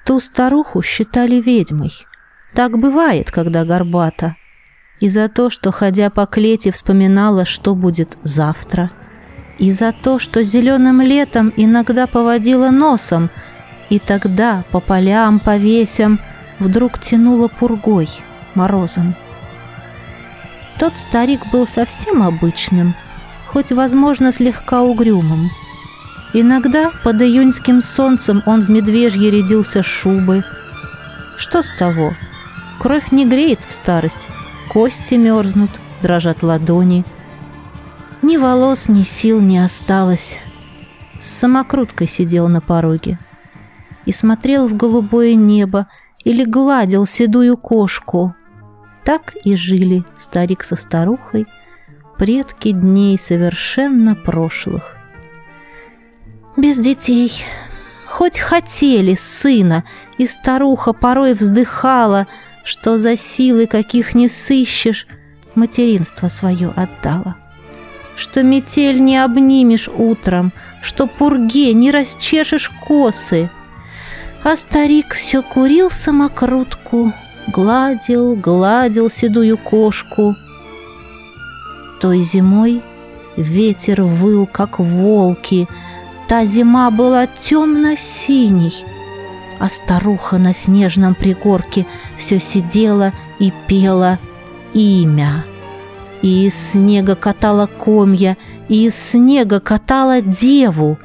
Ту старуху считали ведьмой. Так бывает, когда горбата. И за то, что, ходя по клете, вспоминала, что будет завтра. И за то, что зеленым летом иногда поводила носом, и тогда по полям, по весям вдруг тянуло пургой, морозом. Тот старик был совсем обычным, хоть, возможно, слегка угрюмым. Иногда под июньским солнцем он в медвежье рядился шубы. Что с того? Кровь не греет в старость, кости мерзнут, дрожат ладони. Ни волос, ни сил не осталось. С самокруткой сидел на пороге и смотрел в голубое небо или гладил седую кошку. Так и жили старик со старухой, предки дней совершенно прошлых. Без детей. Хоть хотели сына, и старуха порой вздыхала, что за силы, каких не сыщешь, материнство свое отдала. Что метель не обнимешь утром, что пурге не расчешешь косы. А старик все курил самокрутку, гладил, гладил седую кошку. Той зимой ветер выл, как волки. Та зима была темно-синей, а старуха на снежном пригорке все сидела и пела имя. И из снега катала комья, и из снега катала деву.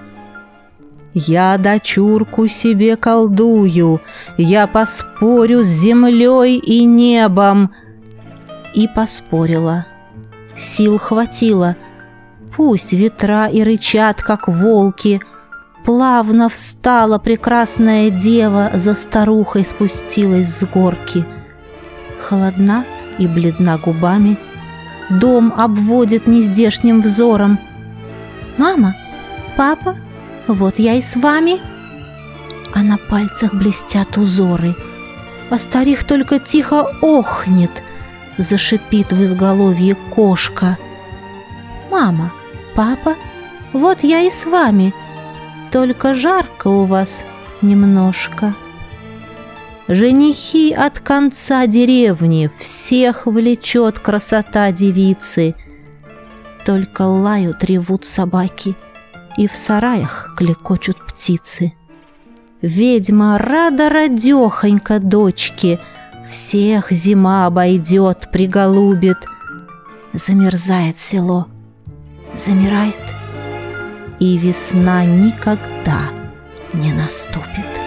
«Я дочурку себе колдую, я поспорю с землей и небом». И поспорила. Сил хватило. Пусть ветра и рычат, как волки. Плавно встала прекрасная дева, за старухой спустилась с горки. Холодна и бледна губами, дом обводит нездешним взором. «Мама, папа, вот я и с вами». А на пальцах блестят узоры, а старик только тихо охнет, зашипит в изголовье кошка. «Мама, папа, вот я и с вами, только жарко у вас немножко». Женихи от конца деревни, всех влечет красота девицы. Только лают, ревут собаки, и в сараях клекочут птицы. Ведьма рада-радехонька дочке, всех зима обойдет, приголубит. Замерзает село, замирает, и весна никогда не наступит.